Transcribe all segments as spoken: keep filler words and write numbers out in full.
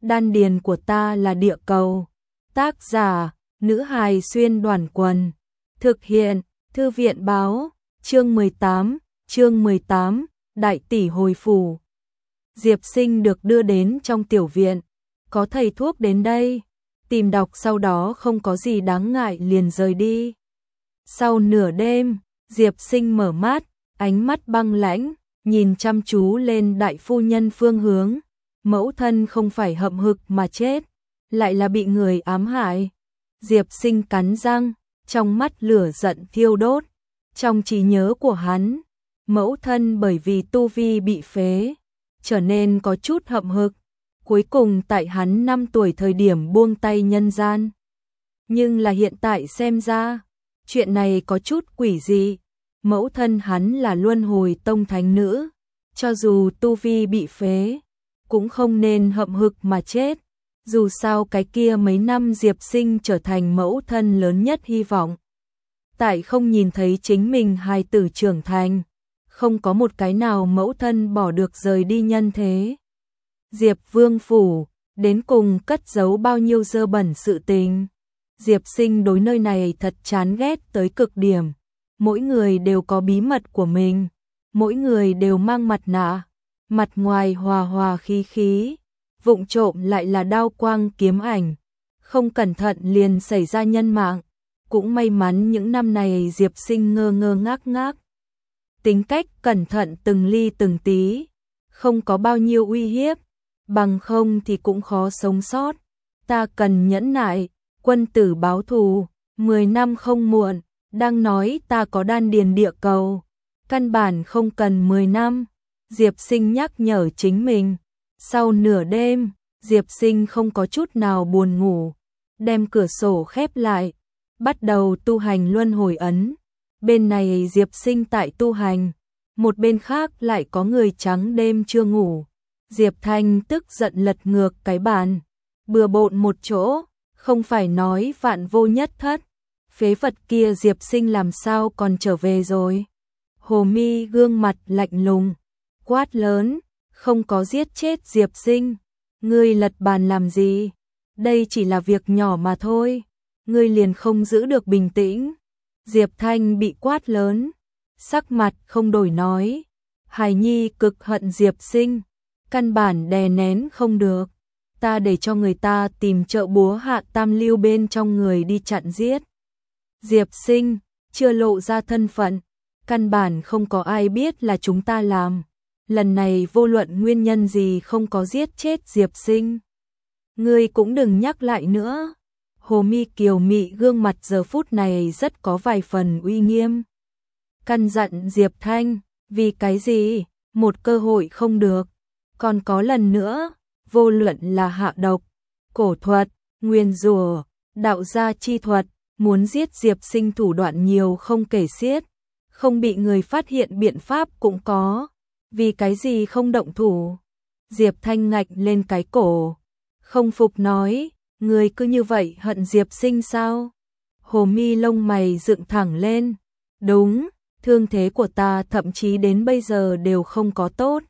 đan điền của ta là địa cầu. Tác giả, nữ hài xuyên đoàn quần. Thực hiện, thư viện báo, chương mười tám, chương mười tám, đại tỷ hồi phủ. Diệp Sinh được đưa đến trong tiểu viện, có thầy thuốc đến đây, tìm đọc sau đó không có gì đáng ngại liền rời đi. Sau nửa đêm, Diệp Sinh mở mắt, ánh mắt băng lãnh, nhìn chăm chú lên đại phu nhân phương hướng. Mẫu thân không phải hậm hực mà chết, lại là bị người ám hại. Diệp Sinh cắn răng, trong mắt lửa giận thiêu đốt. Trong trí nhớ của hắn, mẫu thân bởi vì tu vi bị phế, trở nên có chút hậm hực. Cuối cùng tại hắn năm tuổi thời điểm buông tay nhân gian. Nhưng là hiện tại xem ra, chuyện này có chút quỷ dị. Mẫu thân hắn là luân hồi tông thánh nữ, cho dù tu vi bị phế, cũng không nên hậm hực mà chết. Dù sao cái kia mấy năm Diệp Sinh trở thành mẫu thân lớn nhất hy vọng. Tại không nhìn thấy chính mình hài tử trưởng thành, không có một cái nào mẫu thân bỏ được rời đi nhân thế. Diệp Vương phủ, đến cùng cất giấu bao nhiêu dơ bẩn sự tình. Diệp Sinh đối nơi này thật chán ghét tới cực điểm. Mỗi người đều có bí mật của mình, mỗi người đều mang mặt nạ, mặt ngoài hòa hòa khí khí, vụng trộm lại là đao quang kiếm ảnh, không cẩn thận liền xảy ra nhân mạng. Cũng may mắn những năm này Diệp Sinh ngơ ngơ ngác ngác, tính cách cẩn thận từng ly từng tí, không có bao nhiêu uy hiếp, bằng không thì cũng khó sống sót. Ta cần nhẫn nại, quân tử báo thù, mười năm không muộn. Đang nói ta có đan điền địa cầu, căn bản không cần mười năm. Diệp Sinh nhắc nhở chính mình. Sau nửa đêm, Diệp Sinh không có chút nào buồn ngủ, đem cửa sổ khép lại, bắt đầu tu hành luân hồi ấn. Bên này Diệp Sinh tại tu hành, một bên khác lại có người trắng đêm chưa ngủ. Diệp Thanh tức giận lật ngược cái bàn, bừa bộn một chỗ, không phải nói vạn vô nhất thất. Phế vật kia Diệp Sinh làm sao còn trở về rồi. Hồ Mi gương mặt lạnh lùng, quát lớn, không có giết chết Diệp Sinh. Ngươi lật bàn làm gì? Đây chỉ là việc nhỏ mà thôi. Ngươi liền không giữ được bình tĩnh. Diệp Thanh bị quát lớn, sắc mặt không đổi nói. Hài Nhi cực hận Diệp Sinh, căn bản đè nén không được. Ta để cho người ta tìm trợ búa hạ tam lưu bên trong người đi chặn giết. Diệp Sinh chưa lộ ra thân phận, căn bản không có ai biết là chúng ta làm. Lần này vô luận nguyên nhân gì không có giết chết Diệp Sinh. Ngươi cũng đừng nhắc lại nữa. Hồ Mi kiều mị gương mặt giờ phút này rất có vài phần uy nghiêm. Căn dặn Diệp Thanh, vì cái gì, một cơ hội không được. Còn có lần nữa, vô luận là hạ độc, cổ thuật, nguyên rủa, đạo gia chi thuật, muốn giết Diệp Sinh thủ đoạn nhiều không kể xiết, không bị người phát hiện biện pháp cũng có, vì cái gì không động thủ. Diệp Thanh ngạch lên cái cổ, không phục nói, người cứ như vậy hận Diệp Sinh sao? Hồ Mi lông mày dựng thẳng lên, đúng, thương thế của ta thậm chí đến bây giờ đều không có tốt.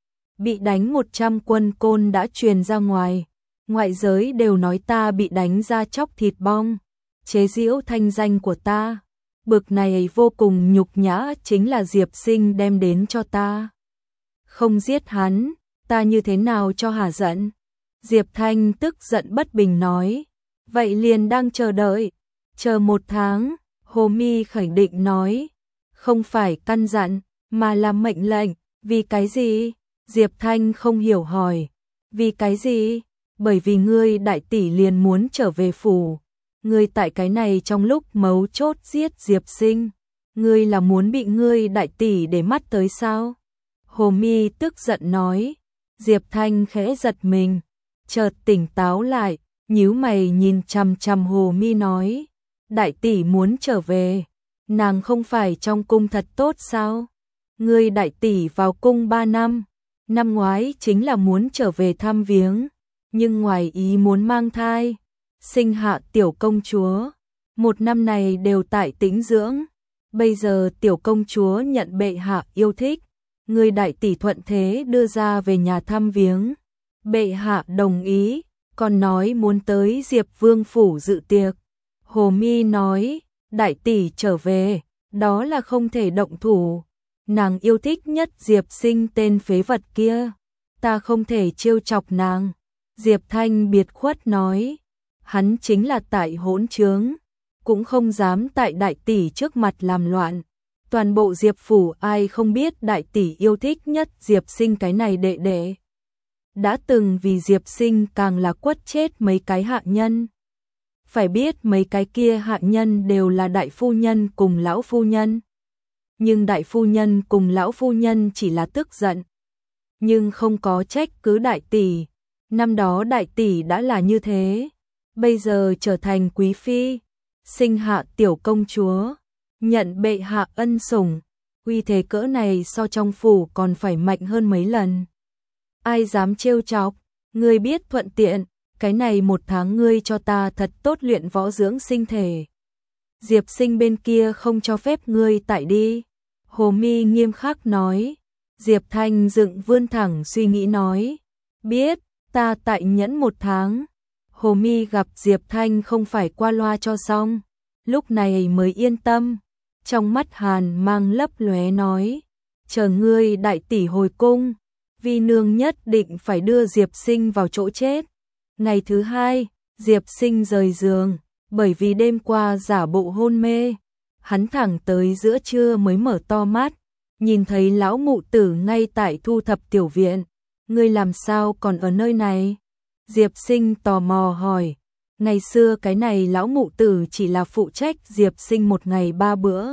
Bị đánh một trăm quân côn đã truyền ra ngoài, ngoại giới đều nói ta bị đánh ra chóc thịt bong. Chế giễu thanh danh của ta, bực này vô cùng nhục nhã chính là Diệp Sinh đem đến cho ta. Không giết hắn, ta như thế nào cho hả giận? Diệp Thanh tức giận bất bình nói, vậy liền đang chờ đợi, chờ một tháng. Hồ Mi khẳng định nói, không phải căn dặn, mà là mệnh lệnh. Vì cái gì? Diệp Thanh không hiểu hỏi, vì cái gì? Bởi vì ngươi đại tỷ liền muốn trở về phủ. Ngươi tại cái này trong lúc mấu chốt giết Diệp Sinh, ngươi là muốn bị ngươi đại tỷ để mắt tới sao? Hồ Mi tức giận nói. Diệp Thanh khẽ giật mình, chợt tỉnh táo lại, nhíu mày nhìn chằm chằm Hồ Mi nói, đại tỷ muốn trở về, nàng không phải trong cung thật tốt sao? Ngươi đại tỷ vào cung ba năm, năm ngoái chính là muốn trở về thăm viếng, nhưng ngoài ý muốn mang thai, sinh hạ tiểu công chúa, một năm này đều tại tĩnh dưỡng. Bây giờ tiểu công chúa nhận bệ hạ yêu thích, người đại tỷ thuận thế đưa ra về nhà thăm viếng, Bệ hạ đồng ý, còn nói muốn tới Diệp Vương phủ dự tiệc. Hồ Mi nói, đại tỷ trở về, đó là không thể động thủ. Nàng yêu thích nhất Diệp Sinh tên phế vật kia, ta không thể trêu chọc nàng. Diệp Thanh biệt khuất nói, hắn chính là tại hỗn trướng, cũng không dám tại đại tỷ trước mặt làm loạn. Toàn bộ Diệp phủ ai không biết đại tỷ yêu thích nhất Diệp Sinh cái này đệ đệ. Đã từng vì Diệp Sinh càng là quất chết mấy cái hạ nhân. Phải biết mấy cái kia hạ nhân đều là đại phu nhân cùng lão phu nhân. Nhưng đại phu nhân cùng lão phu nhân chỉ là tức giận, nhưng không có trách cứ đại tỷ. Năm đó đại tỷ đã là như thế, bây giờ trở thành quý phi, sinh hạ tiểu công chúa, nhận bệ hạ ân sủng, uy thế cỡ này so trong phủ còn phải mạnh hơn mấy lần. Ai dám trêu chọc, ngươi biết thuận tiện, cái này một tháng ngươi cho ta thật tốt luyện võ dưỡng sinh thể. Diệp Sinh bên kia không cho phép ngươi tại đi. Hồ Mi nghiêm khắc nói. Diệp Thanh dựng vươn thẳng suy nghĩ nói, biết, ta tại nhẫn một tháng. Hồ Mi gặp Diệp Thanh không phải qua loa cho xong, lúc này mới yên tâm. Trong mắt hàn mang lấp lóe nói, chờ ngươi đại tỷ hồi cung, vi nương nhất định phải đưa Diệp Sinh vào chỗ chết. Ngày thứ hai, Diệp Sinh rời giường, bởi vì đêm qua giả bộ hôn mê, hắn thẳng tới giữa trưa mới mở to mắt, nhìn thấy lão mụ tử ngay tại thu thập tiểu viện. Ngươi làm sao còn ở nơi này? Diệp Sinh tò mò hỏi. Ngày xưa cái này lão mụ tử chỉ là phụ trách Diệp Sinh một ngày ba bữa.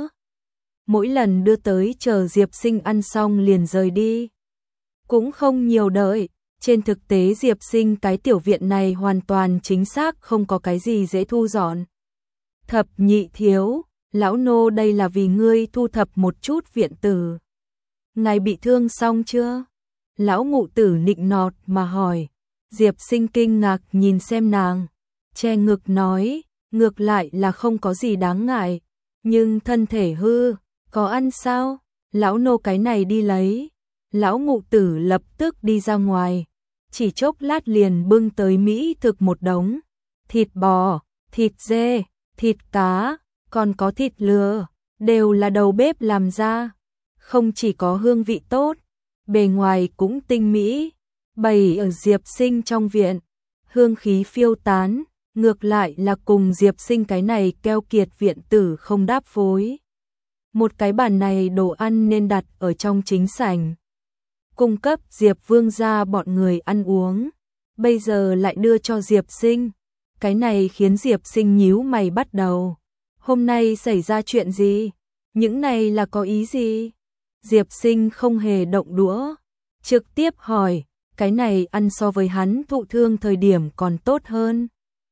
Mỗi lần đưa tới chờ Diệp Sinh ăn xong liền rời đi. Cũng không nhiều đợi. Trên thực tế Diệp Sinh cái tiểu viện này hoàn toàn chính xác không có cái gì dễ thu dọn. Thập nhị thiếu, lão nô đây là vì ngươi thu thập một chút viện tử. Ngài bị thương xong chưa? Lão ngụ tử nịnh nọt mà hỏi. Diệp Sinh kinh ngạc nhìn xem nàng, che ngực nói, ngược lại là không có gì đáng ngại, nhưng thân thể hư, có ăn sao? Lão nô cái này đi lấy. Lão ngụ tử lập tức đi ra ngoài, chỉ chốc lát liền bưng tới mỹ thực một đống, thịt bò, thịt dê, thịt cá, còn có thịt lừa, đều là đầu bếp làm ra, không chỉ có hương vị tốt, bề ngoài cũng tinh mỹ. Bày ở Diệp Sinh trong viện, hương khí phiêu tán, ngược lại là cùng Diệp Sinh cái này keo kiệt viện tử không đáp phối. Một cái bàn này đồ ăn nên đặt ở trong chính sảnh, cung cấp Diệp Vương gia bọn người ăn uống, bây giờ lại đưa cho Diệp Sinh. Cái này khiến Diệp Sinh nhíu mày bắt đầu. Hôm nay xảy ra chuyện gì? Những này là có ý gì? Diệp Sinh không hề động đũa, trực tiếp hỏi. Cái này ăn so với hắn thụ thương thời điểm còn tốt hơn.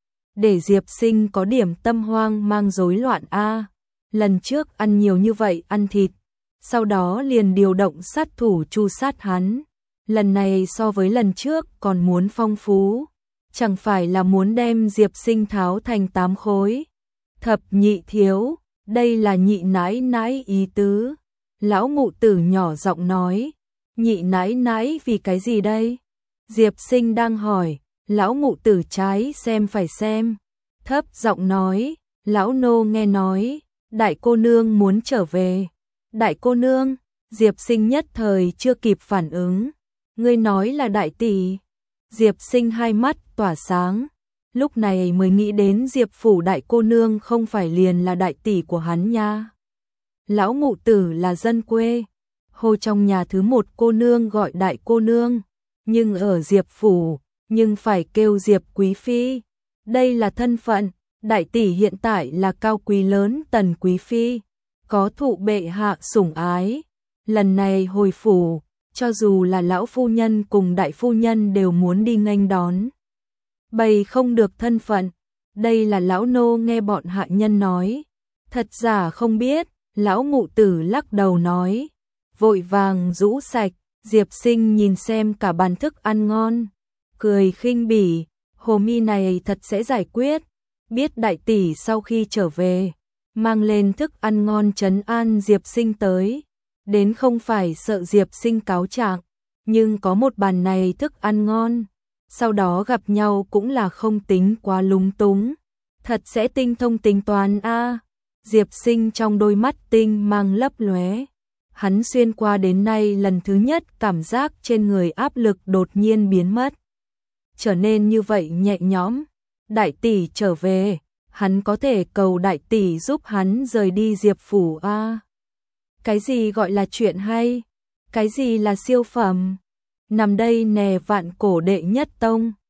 Để Diệp Sinh có điểm tâm hoang mang rối loạn a. Lần trước ăn nhiều như vậy ăn thịt, sau đó liền điều động sát thủ tru sát hắn. Lần này so với lần trước còn muốn phong phú, chẳng phải là muốn đem Diệp Sinh tháo thành tám khối. Thập nhị thiếu, đây là nhị nãi nãi ý tứ. Lão ngụ tử nhỏ giọng nói. Nhị nãi nãi vì cái gì đây? Diệp Sinh đang hỏi, lão ngụ tử trái xem phải xem, thấp giọng nói, lão nô nghe nói, đại cô nương muốn trở về. Đại cô nương? Diệp Sinh nhất thời chưa kịp phản ứng. Ngươi nói là đại tỷ. Diệp Sinh hai mắt tỏa sáng, lúc này mới nghĩ đến Diệp phủ đại cô nương không phải liền là đại tỷ của hắn nha. Lão ngụ tử là dân quê, hồ trong nhà thứ một cô nương gọi đại cô nương, nhưng ở Diệp phủ, nhưng phải kêu Diệp quý phi. Đây là thân phận, đại tỷ hiện tại là cao quý lớn tần quý phi, có thụ bệ hạ sủng ái. Lần này hồi phủ, cho dù là lão phu nhân cùng đại phu nhân đều muốn đi nghênh đón. Bày không được thân phận, đây là lão nô nghe bọn hạ nhân nói. Thật giả không biết, lão ngụ tử lắc đầu nói, vội vàng rũ sạch. Diệp Sinh nhìn xem cả bàn thức ăn ngon, cười khinh bỉ, Hồ Mi này thật sẽ giải quyết, biết đại tỷ sau khi trở về, mang lên thức ăn ngon trấn an Diệp Sinh tới, đến không phải sợ Diệp Sinh cáo trạng, nhưng có một bàn này thức ăn ngon, sau đó gặp nhau cũng là không tính quá lúng túng. Thật sẽ tinh thông tính toán a. Diệp Sinh trong đôi mắt tinh mang lấp lóe. Hắn xuyên qua đến nay lần thứ nhất cảm giác trên người áp lực đột nhiên biến mất. Trở nên như vậy nhẹ nhõm. Đại tỷ trở về, hắn có thể cầu đại tỷ giúp hắn rời đi Diệp phủ a. Cái gì gọi là chuyện hay? Cái gì là siêu phẩm? Nằm đây nè vạn cổ đệ nhất tông.